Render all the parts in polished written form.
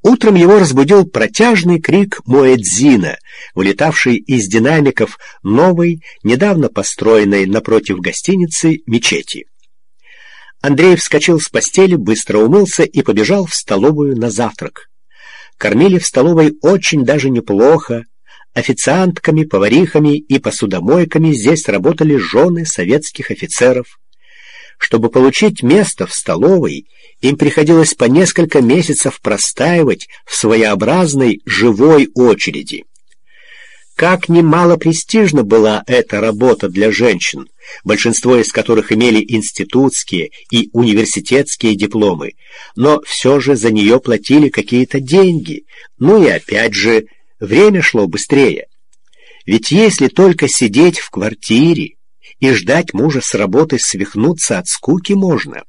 Утром его разбудил протяжный крик муэдзина, вылетавший из динамиков новой, недавно построенной напротив гостиницы мечети. Андрей вскочил с постели, быстро умылся и побежал в столовую на завтрак. Кормили в столовой очень даже неплохо. Официантками, поварихами и посудомойками здесь работали жены советских офицеров. Чтобы получить место в столовой, им приходилось по несколько месяцев простаивать в своеобразной живой очереди. Как немало престижна была эта работа для женщин, большинство из которых имели институтские и университетские дипломы, но все же за нее платили какие-то деньги, ну и опять же, время шло быстрее. Ведь если только сидеть в квартире и ждать мужа с работы, свихнуться от скуки можно.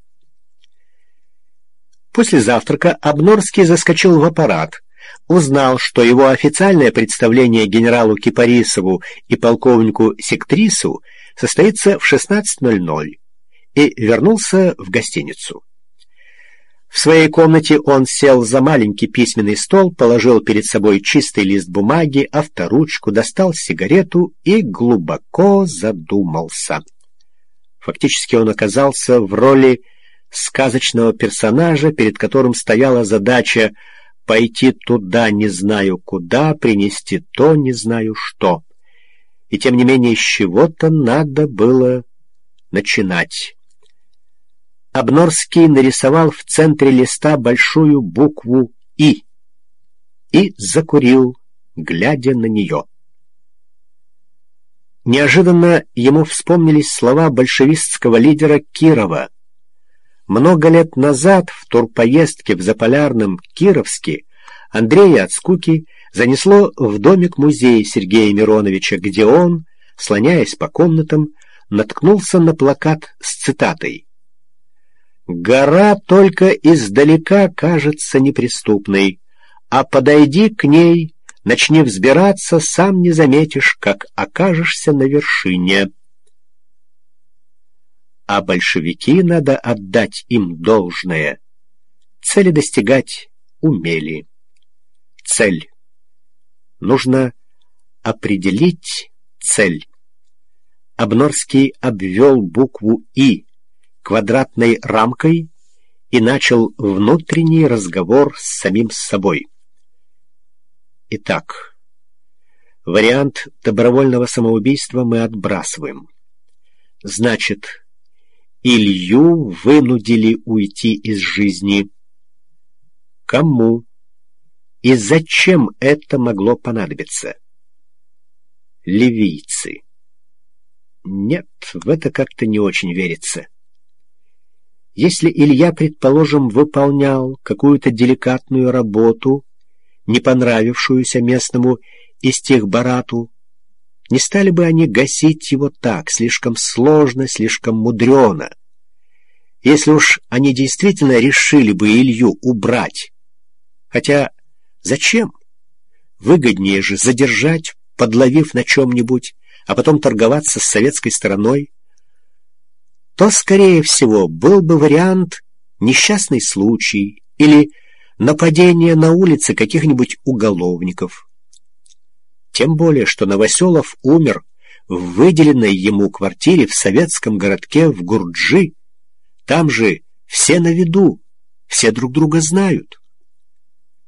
После завтрака Обнорский заскочил в аппарат, узнал, что его официальное представление генералу Кипарисову и полковнику Сектрису состоится в 16:00, и вернулся в гостиницу. В своей комнате он сел за маленький письменный стол, положил перед собой чистый лист бумаги, авторучку, достал сигарету и глубоко задумался. Фактически он оказался в роли сказочного персонажа, перед которым стояла задача пойти туда не знаю куда, принести то не знаю что. И тем не менее с чего-то надо было начинать. Обнорский нарисовал в центре листа большую букву «И» и закурил, глядя на нее. Неожиданно ему вспомнились слова большевистского лидера Кирова. Много лет назад в турпоездке в заполярном Кировске Андрея от скуки занесло в домик-музей Сергея Мироновича, где он, слоняясь по комнатам, наткнулся на плакат с цитатой: «Гора только издалека кажется неприступной, а подойди к ней, начни взбираться, сам не заметишь, как окажешься на вершине». А большевики, надо отдать им должное, цели достигать умели. Цель. Нужно определить цель. Обнорский обвел букву «И» квадратной рамкой и начал внутренний разговор с самим собой. Итак, вариант добровольного самоубийства мы отбрасываем. Значит, Илью вынудили уйти из жизни. Кому и зачем это могло понадобиться? Ливийцы. Нет, в это как-то не очень верится. Если Илья, предположим, выполнял какую-то деликатную работу, не понравившуюся местному Истихбарату, не стали бы они гасить его так, слишком сложно, слишком мудрено. Если уж они действительно решили бы Илью убрать, хотя зачем? Выгоднее же задержать, подловив на чем-нибудь, а потом торговаться с советской стороной, то, скорее всего, был бы вариант несчастный случай или нападение на улице каких-нибудь уголовников. Тем более, что Новоселов умер в выделенной ему квартире в советском городке в Гурджи. Там же все на виду, все друг друга знают.